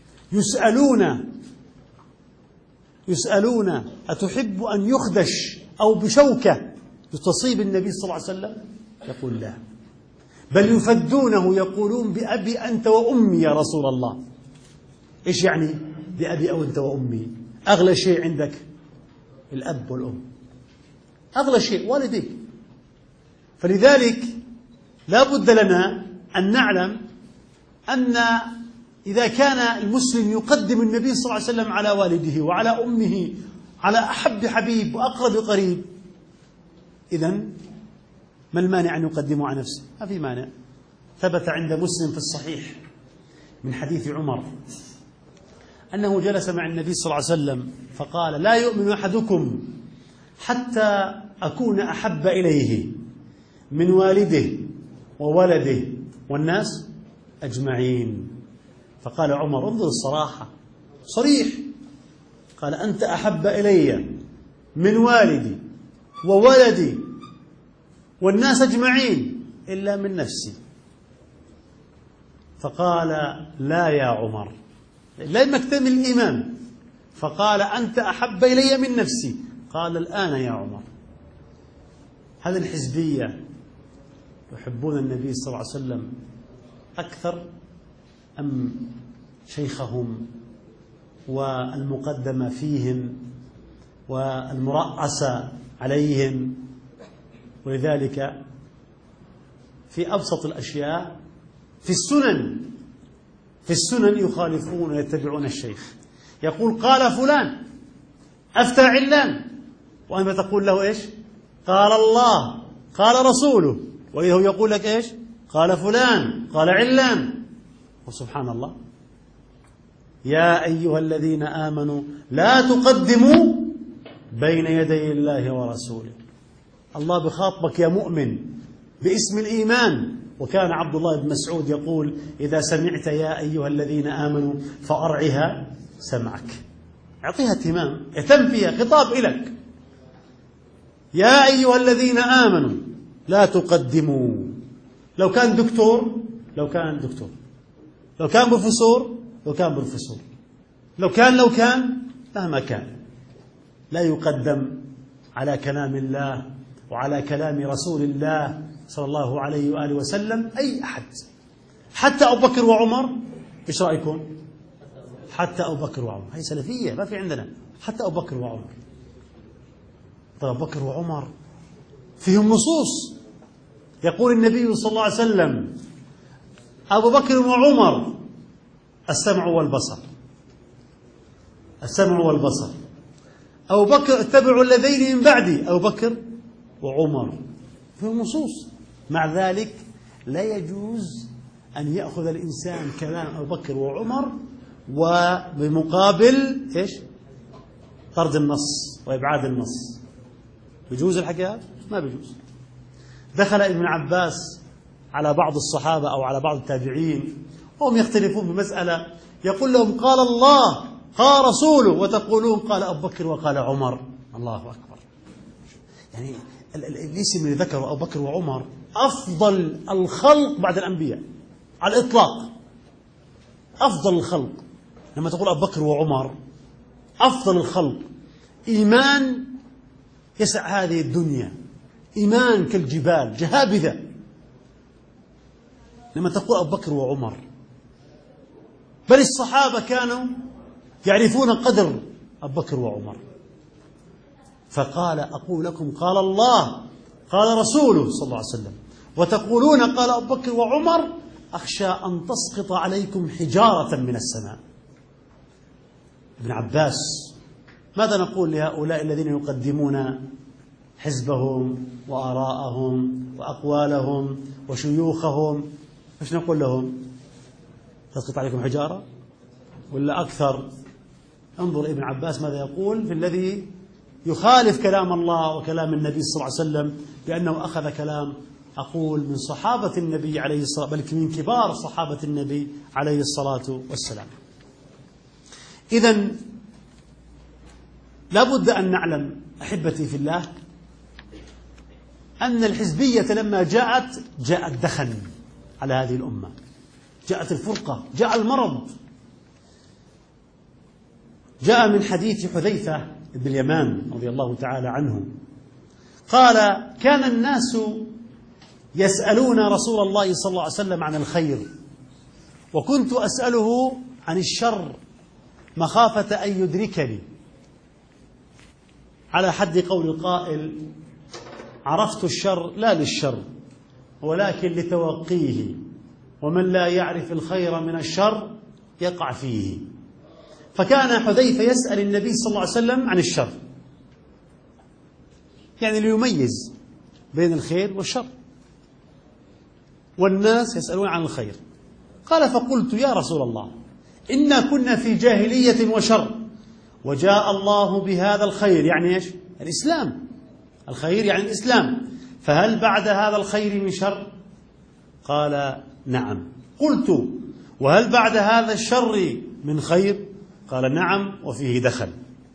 يسألون: أتحب أن يخدش أو بشوكة تصيب النبي صلى الله عليه وسلم؟ يقول: لا، بل يفدونه، يقولون: بأبي أنت وأمي يا رسول الله. إيش يعني بأبي أو أنت وأمي؟ أغلى شيء عندك الأب والأم، أغلى شيء والديك. فلذلك لا بد لنا أن نعلم أن إذا كان المسلم يقدم النبي صلى الله عليه وسلم على والده وعلى أمه، على أحب حبيب وأقرب قريب، إذن ما المانع أن يقدمه على نفسه؟ ما في مانع. ثبت عند مسلم في الصحيح من حديث عمر أنه جلس مع النبي صلى الله عليه وسلم فقال: لا يؤمن أحدكم حتى أكون أحب إليه من والده وولده والناس أجمعين. فقال عمر: انظر الصراحة، صريح، قال: أنت أحب إلي من والدي وولدي والناس أجمعين إلا من نفسي. فقال: لا يا عمر، لم يكتمل الإيمان. فقال: أنت أحب إلي من نفسي. قال: الآن يا عمر. هذه الحزبية يحبون النبي صلى الله عليه وسلم أكثر أم شيخهم والمقدم فيهم والمرأس عليهم؟ ولذلك في أبسط الأشياء في السنن يخالفون ويتبعون الشيخ. يقول: قال فلان، أفتى علان، وأنت تقول له إيش؟ قال الله، قال رسوله، وإذا هو يقول لك إيش؟ قال فلان، قال علان. وسبحان الله، يا أيها الذين آمنوا لا تقدموا بين يدي الله ورسوله. الله بخاطبك يا مؤمن باسم الإيمان. وكان عبد الله بن مسعود يقول: إذا سمعت يا أيها الذين آمنوا فأرعها سمعك، أعطيها اهتمام، اهتم فيها، خطاب إليك. يا أيها الذين آمنوا لا تقدموا. لو كان دكتور لو كان بروفيسور لو كان مهما كان، لا يقدم على كلام الله وعلى كلام رسول الله صلى الله عليه وآله وسلم أي أحد، حتى أبو بكر وعمر. إيش رأيكم؟ حتى أبو بكر وعمر، هي سلفية ما في عندنا. حتى أبو بكر وعمر. طيب أبو بكر وعمر فيهم نصوص. يقول النبي صلى الله عليه وسلم: أبو بكر وعمر السمع والبصر. أبو بكر اتبعوا الذين من بعدي، أبو بكر وعمر، فيهم نصوص. مع ذلك لا يجوز أن يأخذ الإنسان كلام أبو بكر وعمر وبمقابل إيش؟ طرد النص وإبعاد النص. بيجوز الحكي هذا؟ ما بيجوز. دخل ابن عباس على بعض الصحابة أو على بعض التابعين وهم يختلفون بمسألة، يقول لهم قال الله قال رسوله وتقولون قال أبو بكر وقال عمر. الله أكبر. يعني الاسم اللي ذكره أبو بكر وعمر أفضل الخلق بعد الأنبياء على الإطلاق، أفضل الخلق. لما تقول أبو بكر وعمر أفضل الخلق، إيمان يسع هذه الدنيا، إيمان كالجبال جهابذة. لما تقول أبو بكر وعمر، بل الصحابة كانوا يعرفون قدر أبو بكر وعمر. فقال أقول لكم قال الله قال رسوله صلى الله عليه وسلم وتقولون قال أبو بكر وعمر، أخشى أن تسقط عليكم حجارة من السماء. ابن عباس: ماذا نقول لهؤلاء الذين يقدمون حزبهم وآراءهم وأقوالهم وشيوخهم؟ ايش نقول لهم؟ تسقط عليكم حجارة ولا أكثر؟ انظر ابن عباس ماذا يقول في الذي يخالف كلام الله وكلام النبي صلى الله عليه وسلم، بأنه أخذ كلام أقول من صحابة النبي عليه الصلاة، بل من كبار صحابة النبي عليه الصلاة والسلام. إذن لابد أن نعلم أحبتي في الله أن الحزبية لما جاءت دخن على هذه الأمة، جاءت الفرقة، جاء المرض. جاء من حديث حذيفة بن اليمان رضي الله تعالى عنه قال: كان الناس يسألون رسول الله صلى الله عليه وسلم عن الخير، وكنت أسأله عن الشر مخافة أن يدركني، على حد قول القائل: عرفت الشر لا للشر ولكن لتوقيه، ومن لا يعرف الخير من الشر يقع فيه. فكان حذيفة يسأل النبي صلى الله عليه وسلم عن الشر، يعني ليميز بين الخير والشر، والناس يسألون عن الخير. قال: فقلت يا رسول الله إنا كنا في جاهلية وشر، وجاء الله بهذا الخير، يعني إيش؟ الإسلام. الخير يعني الإسلام، فهل بعد هذا الخير من شر؟ قال: نعم. قلت: وهل بعد هذا الشر من خير؟ قال: نعم، وفيه دخن.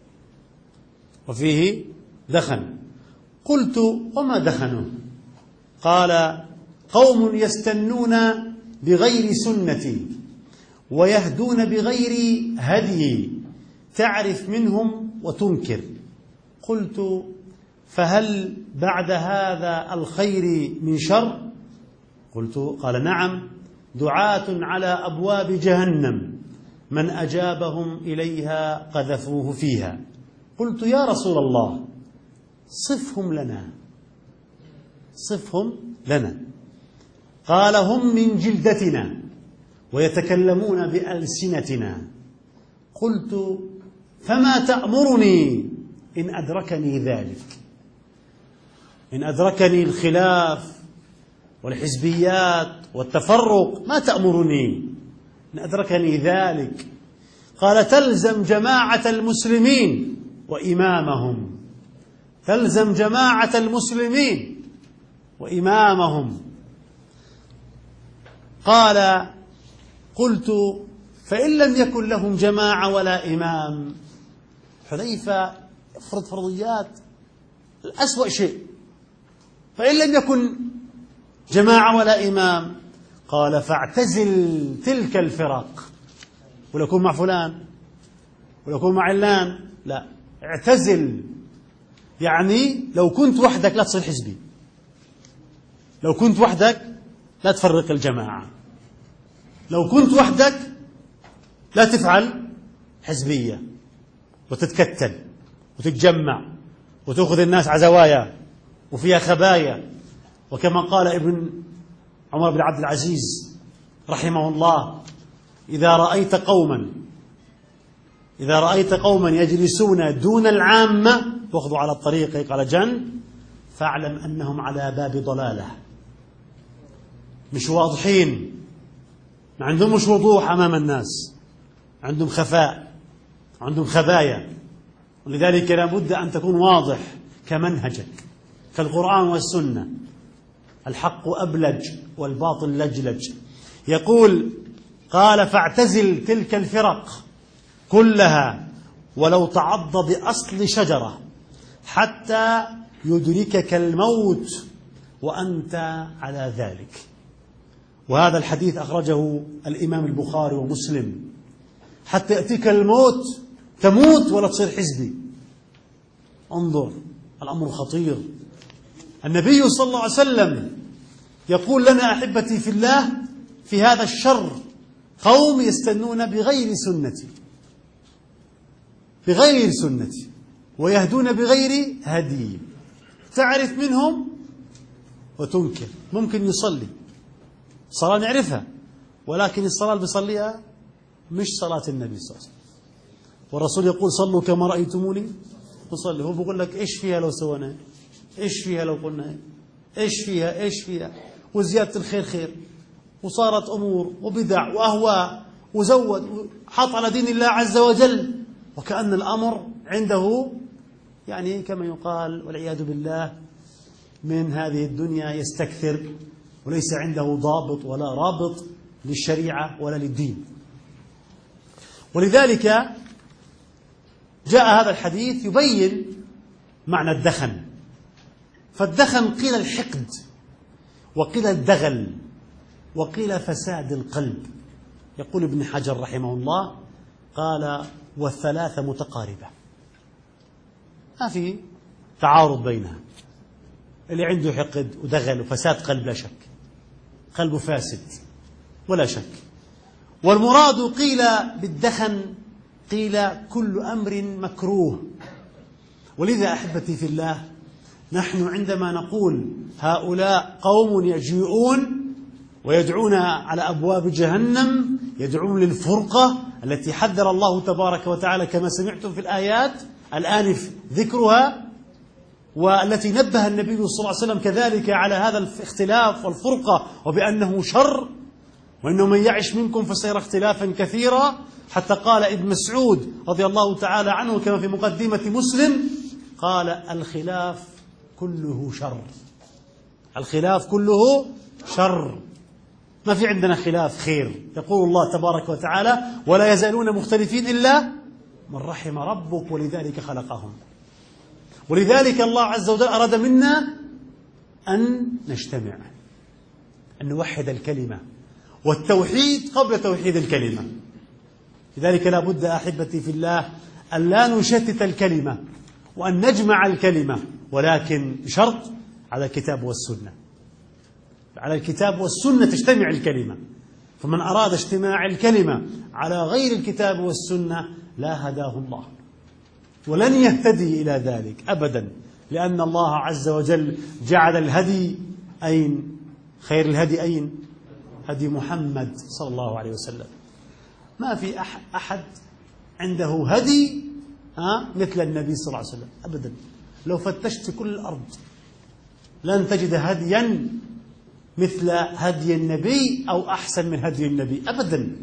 وفيه دخن. قلت: وما دخنه؟ قال: قوم يستنون بغير سنتي ويهدون بغير هدي، تعرف منهم وتنكر. قلت: فهل بعد هذا الخير من شر؟ قال: نعم، دعاة على أبواب جهنم من أجابهم إليها قذفوه فيها. قلت: يا رسول الله صفهم لنا، صفهم لنا. قال: هم من جلدتنا ويتكلمون بألسنتنا. قلت: فما تأمرني إن أدركني ذلك؟ إن أدركني الخلاف والحزبيات والتفرق ما تأمرني إن أدركني ذلك؟ قال: تلزم جماعة المسلمين وإمامهم، تلزم جماعة المسلمين وإمامهم. قال: قلت: فإن لم يكن لهم جماعة ولا إمام؟ حذيفة يفرض فرضيات الأسوأ شيء. فإن لم يكن جماعة ولا إمام؟ قال: فاعتزل تلك الفرق، ولا يكون مع فلان ولا يكون مع علان، لا، اعتزل. يعني لو كنت وحدك لا تصير حزبي، لو كنت وحدك لا تفرق الجماعة، لو كنت وحدك لا تفعل حزبية وتتكتل وتتجمع وتأخذ الناس عزوايا وفيها خبايا. وكما قال ابن عمر بن عبد العزيز رحمه الله: إذا رأيت قوما يجلسون دون العامة واخذوا على الطريق قال جن، فاعلم أنهم على باب ضلالة. مش واضحين، ما عندهمش وضوح أمام الناس، عندهم خفاء، عندهم خبايا. ولذلك لا بد أن تكون واضح كمنهجك، كالقرآن والسنة. الحق أبلج والباطل لجلج. يقول: قال: فاعتزل تلك الفرق كلها ولو تعض بأصل شجرة حتى يدركك الموت وأنت على ذلك. وهذا الحديث أخرجه الإمام البخاري ومسلم. حتى يأتيك الموت تموت ولا تصير حزبي. انظر، الأمر خطير. النبي صلى الله عليه وسلم يقول لنا: أحبتي في الله، في هذا الشر قوم يستنون بغير سنتي ويهدون بغير هدي، تعرف منهم وتنكر. ممكن يصلي صلاة نعرفها، ولكن الصلاة اللي بيصليها مش صلاة النبي صلى الله عليه وسلم. والرسول يقول: صلوا كما رأيتموني أصلي. هو بيقول لك: إيش فيها لو سوينا، إيش فيها لو قلنا، إيش فيها. وزيادة الخير خير، وصارت أمور وبدع وأهواء، وزود وحط على دين الله عز وجل، وكأن الأمر عنده يعني كما يقال والعياذ بالله من هذه الدنيا يستكثر، وليس عنده ضابط ولا رابط للشريعة ولا للدين. ولذلك جاء هذا الحديث يبين معنى الدخن. فالدخن قيل الحقد، وقيل الدغل، وقيل فساد القلب. يقول ابن حجر رحمه الله: قال: والثلاثة متقاربة، ما في تعارض بينها. اللي عنده حقد ودغل وفساد قلب لا شك، قلبه فاسد ولا شك. والمراد قيل بالدخن قيل كل أمر مكروه. ولذا أحبتي في الله، نحن عندما نقول هؤلاء قوم يجيئون ويدعون على أبواب جهنم، يدعون للفرقة التي حذر الله تبارك وتعالى كما سمعتم في الآيات الآنف ذكرها، والتي نبه النبي صلى الله عليه وسلم كذلك على هذا الاختلاف والفرقة، وبأنه شر، وإنه من يعش منكم فسيرى اختلافا كثيرا. حتى قال ابن مسعود رضي الله تعالى عنه كما في مقدمة مسلم، قال: الخلاف كله شر. الخلاف كله شر، ما في عندنا خلاف خير. يقول الله تبارك وتعالى: ولا يزالون مختلفين إلا من رحم ربك ولذلك خلقهم. ولذلك الله عز وجل أراد منا أن نجتمع، أن نوحد الكلمة، والتوحيد قبل توحيد الكلمة. لذلك لا بد أحبتي في الله أن لا نشتت الكلمة، وأن نجمع الكلمة، ولكن بشرط على الكتاب والسنة. على الكتاب والسنة تجتمع الكلمة. فمن أراد اجتماع الكلمة على غير الكتاب والسنة لا هداه الله، ولن يهتدي إلى ذلك أبدا، لأن الله عز وجل جعل الهدي أين؟ خير الهدي أين؟ هدي محمد صلى الله عليه وسلم. ما في أحد عنده هدي مثل النبي صلى الله عليه وسلم أبدا. لو فتشت كل الأرض لن تجد هديا مثل هدي النبي أو أحسن من هدي النبي أبدا.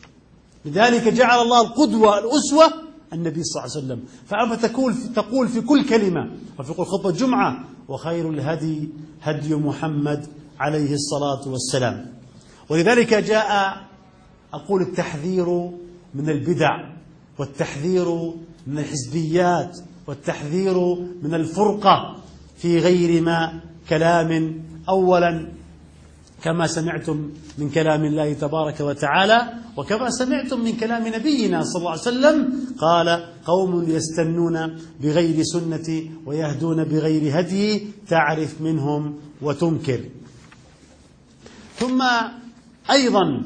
لذلك جعل الله القدوة الأسوة النبي صلى الله عليه وسلم. فأنت تقول في كل كلمة وفي كل خطبة جمعة: وخير الهدي هدي محمد عليه الصلاة والسلام. ولذلك جاء أقول التحذير من البدع، والتحذير من الحزبيات، والتحذير من الفرقة في غير ما كلام. أولا كما سمعتم من كلام الله تبارك وتعالى، وكما سمعتم من كلام نبينا صلى الله عليه وسلم، قال: قوم يستنون بغير سنتي ويهدون بغير هدي، تعرف منهم وتنكر. ثم أيضا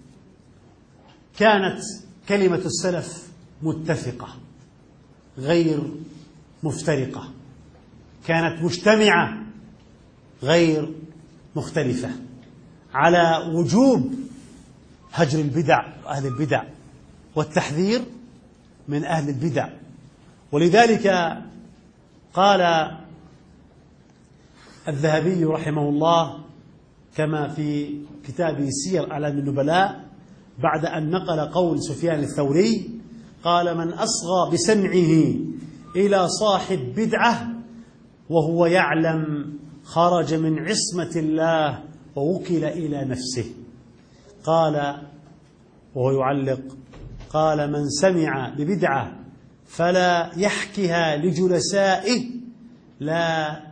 كانت كلمة السلف متفقة غير مفترقة، كانت مجتمعة غير مختلفة على وجوب هجر البدع وأهل البدع والتحذير من أهل البدع. ولذلك قال الذهبي رحمه الله كما في كتاب سير أعلام النبلاء بعد أن نقل قول سفيان الثوري قال: من أصغى بسمعه إلى صاحب بدعة وهو يعلم خرج من عصمة الله ووكل إلى نفسه. قال وهو يعلق: قال: من سمع ببدعة فلا يحكها لجلسائه لا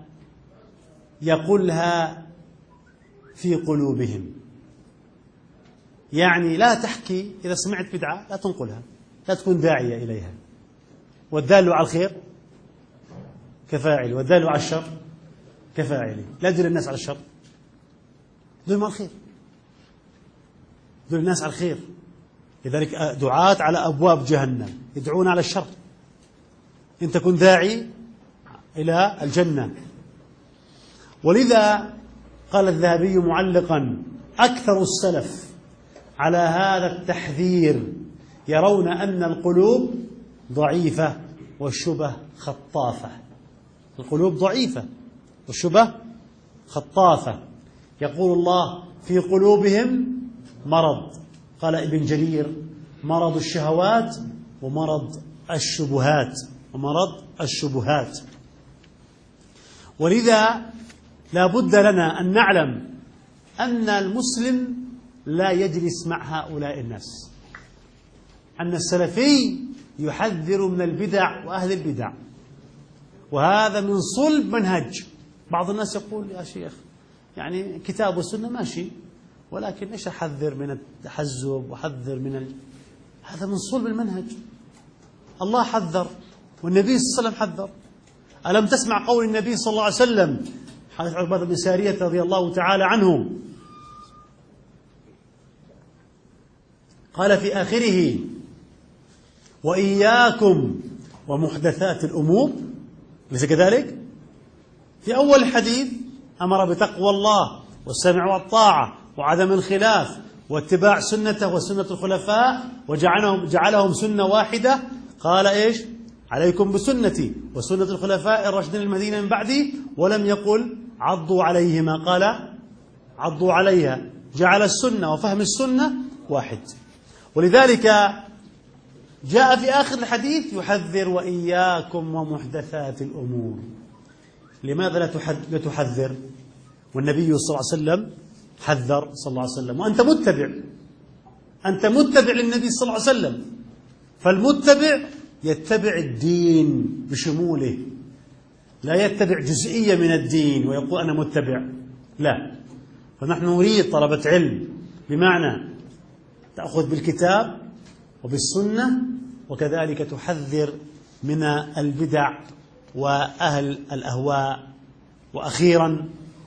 يقولها في قلوبهم. يعني لا تحكي إذا سمعت بدعة، لا تنقلها، لا تكون داعية إليها. والدال على الخير كفاعل، والدال على الشر كفاعله. لا تدل الناس على الشر، دلهم على الخير، دل الناس على الخير. لذلك دعاة على أبواب جهنم يدعون على الشر، إن تكن داعي إلى الجنة. ولذا قال الذهبي معلقا: أكثر السلف على هذا التحذير يرون أن القلوب ضعيفة والشبه خطافة. القلوب ضعيفة والشبه خطافة. يقول الله: في قلوبهم مرض. قال ابن جرير: مرض الشهوات ومرض الشبهات، ومرض الشبهات. ولذا لا بد لنا أن نعلم أن المسلم لا يجلس مع هؤلاء الناس، أن السلفي يحذر من البدع وأهل البدع، وهذا من صلب منهج. بعض الناس يقول: يا شيخ يعني كتاب والسنة ماشي، ولكن إيش أحذر من التحزب وحذر من هذا من صلب المنهج. الله حذر والنبي صلى الله عليه وسلم حذر. ألم تسمع قول النبي صلى الله عليه وسلم حديث عبادة بن سارية رضي الله تعالى عنه، قال في آخره: وإياكم ومحدثات الأمور. ليس كذلك؟ في أول الحديث أمر بتقوى الله والسمع والطاعة وعدم الخلاف واتباع سنته وسنة الخلفاء، وجعلهم سنة واحدة. قال إيش؟ عليكم بسنتي وسنة الخلفاء الراشدين المهديين من بعدي. ولم يقل عضوا عليهما، قال عضوا عليها. جعل السنة وفهم السنة واحد. ولذلك جاء في آخر الحديث يحذر: وإياكم ومحدثات الأمور. لماذا لا تحذر والنبي صلى الله عليه وسلم حذر صلى الله عليه وسلم، وأنت متبع، أنت متبع للنبي صلى الله عليه وسلم. فالمتبع يتبع الدين بشموله، لا يتبع جزئية من الدين ويقول أنا متبع، لا. فنحن نريد طلبة علم، بمعنى تأخذ بالكتاب وبالسنة، وكذلك تحذر من البدع وأهل الأهواء. وأخيرا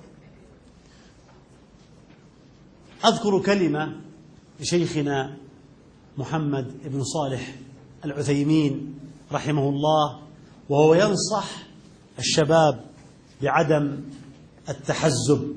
أذكر كلمة لشيخنا محمد بن صالح العثيمين رحمه الله، وهو ينصح الشباب بعدم التحزب.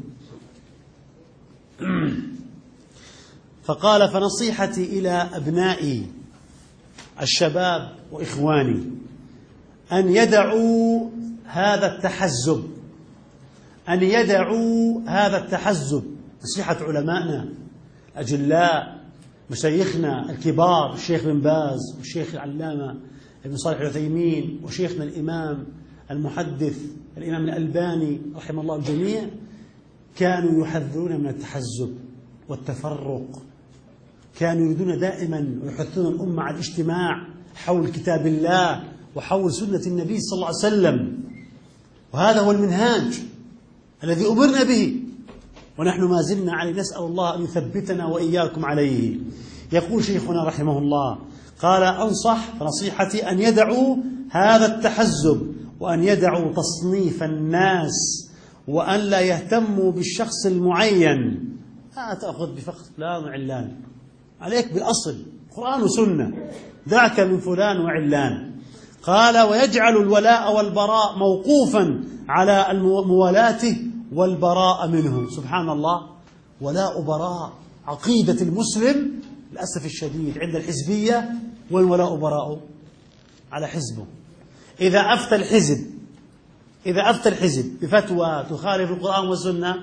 فقال: فنصيحتي إلى أبنائي الشباب وإخواني أن يدعوا هذا التحزب، أن يدعوا هذا التحزب. نصيحة علمائنا الأجلاء مشايخنا الكبار، الشيخ بن باز والشيخ العلامة ابن صالح العثيمين وشيخنا الإمام المحدث الإمام الألباني رحمه الله الجميع، كانوا يحذرون من التحزب والتفرق. كانوا يريدون دائما ويحثون الأمة على الاجتماع حول كتاب الله وحول سنة النبي صلى الله عليه وسلم. وهذا هو المنهاج الذي أمرنا به، ونحن ما زلنا عليه. نسأل الله أن يثبتنا وإياكم عليه. يقول شيخنا رحمه الله: قال: أنصح نصيحتي أن يدعوا هذا التحزب، وأن يدعوا تصنيف الناس، وأن لا يهتموا بالشخص المعين. لا تأخذ بفقط فلان وعلان، عليك بالأصل قرآن وسنة، دعك من فلان وعلان. قال: ويجعل الولاء والبراء موقوفا على موالاته والبراء منه. سبحان الله، ولاء براء. عقيدة المسلم للأسف الشديد عند الحزبية والولاء براء على حزبه. إذا أفتى الحزب بفتوى تخالف القرآن والسنة،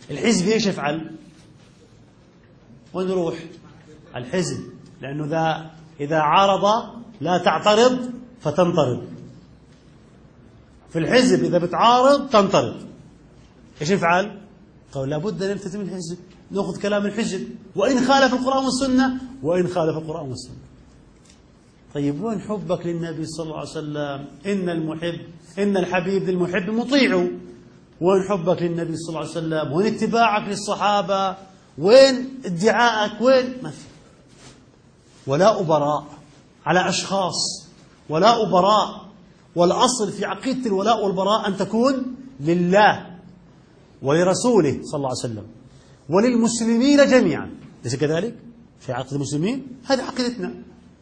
الحزب ايش يفعل؟ وين نروح؟ الحزب، لأنه إذا عارض لا تعترض فتنطرد. في الحزب إذا بتعارض تنطرد. ايش يفعل؟ قال لابد أن نلتزم الحزب، نأخذ كلام الحزب وإن خالف القرآن والسنة، وإن خالف القرآن والسنة. طيب وين حبك للنبي صلى الله عليه وسلم؟ إن الحبيب للمحب مطيع. وين حبك للنبي صلى الله عليه وسلم؟ وين اتباعك للصحابة؟ وين ادعائك؟ وين؟ ما في. ولا أبراء على أشخاص، ولا أبراء. والأصل في عقيدة الولاء والبراء أن تكون لله ولرسوله صلى الله عليه وسلم وللمسلمين جميعا، ليس كذلك؟ في عقيدة المسلمين هذه عقيدتنا،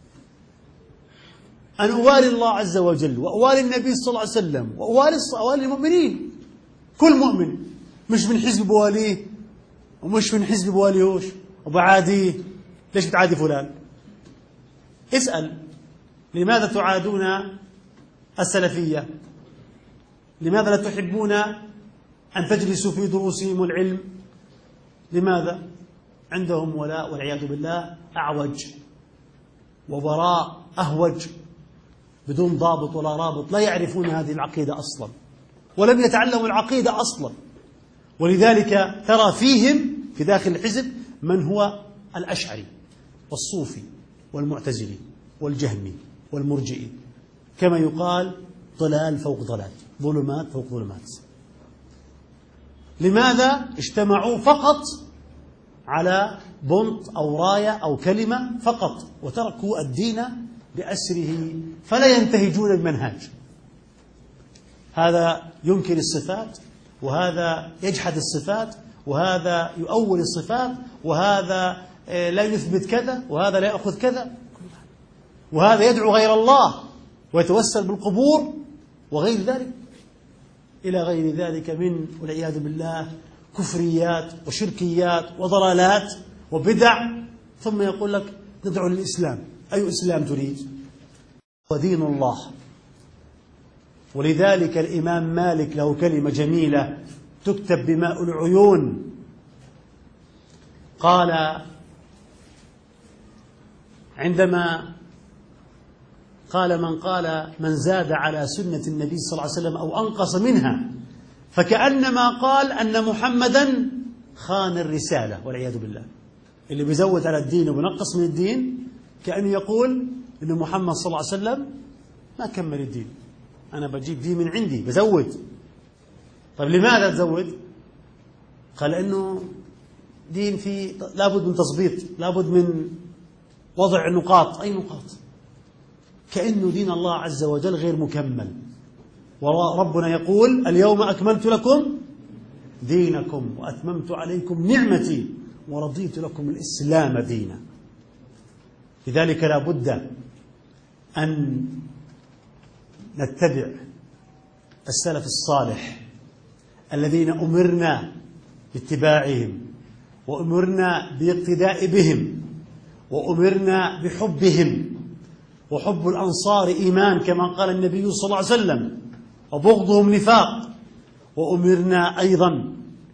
أن أوالي الله عز وجل وأوالي النبي صلى الله عليه وسلم وأوالي المؤمنين. كل مؤمن، مش من حزب بواليه ومش من حزب بواليهوش وبعاديه. ليش بتعادي فلان؟ اسأل لماذا تعادون السلفية؟ لماذا لا تحبون أن تجلسوا في دروسهم العلم؟ لماذا؟ عندهم ولاء والعياذ بالله أعوج، وبراء أهوج، بدون ضابط ولا رابط، لا يعرفون هذه العقيدة أصلا ولم يتعلموا العقيدة أصلا. ولذلك ترى فيهم في داخل الحزب من هو الأشعري والصوفي والمعتزلي والجهمي والمرجئي، كما يقال ضلال فوق ضلال، ظلمات فوق ظلمات. لماذا؟ اجتمعوا فقط على بنط أو راية أو كلمة فقط، وتركوا الدين بأسره، فلا ينتهجون المنهاج. هذا ينكر الصفات، وهذا يجحد الصفات، وهذا يؤول الصفات، وهذا لا يثبت كذا، وهذا لا يأخذ كذا، وهذا يدعو غير الله ويتوسل بالقبور وغير ذلك إلى غير ذلك من والعياذ بالله كفريات وشركيات وضلالات وبدع. ثم يقول لك ندعو للإسلام. أي إسلام تريد؟ ودين الله. ولذلك الإمام مالك له كلمة جميلة تكتب بماء العيون، قال عندما قال من زاد على سنة النبي صلى الله عليه وسلم أو أنقص منها فكأنما قال أن محمدا خان الرسالة والعياذ بالله. اللي بيزود على الدين وبنقص من الدين كأنه يقول أن محمد صلى الله عليه وسلم ما كمل الدين، أنا بجيب دين من عندي بزود. طيب لماذا تزود؟ قال إنه دين فيه لابد من تظبيط، لابد من وضع نقاط. أي نقاط؟ كأنه دين الله عز وجل غير مكمل. وربنا يقول اليوم أكملت لكم دينكم وأتممت عليكم نعمتي ورضيت لكم الإسلام دينا. لذلك لا بد أن نتبع السلف الصالح الذين أمرنا باتباعهم وأمرنا باقتداء بهم وأمرنا بحبهم. وحب الأنصار إيمان كما قال النبي صلى الله عليه وسلم، وبغضهم نفاق. وأمرنا أيضا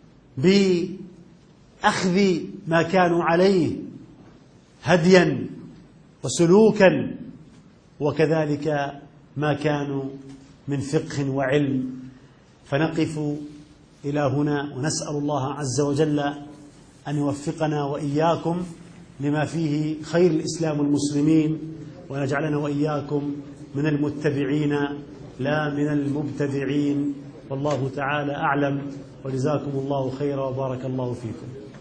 بأخذ ما كانوا عليه هديا وسلوكا، وكذلك ما كانوا من فقه وعلم. فنقف إلى هنا ونسأل الله عز وجل أن يوفقنا وإياكم لما فيه خير الإسلام والمسلمين، ونجعلنا وإياكم من المتبعين لا من المبتدعين. والله تعالى أعلم، وجزاكم الله خيرا وبارك الله فيكم.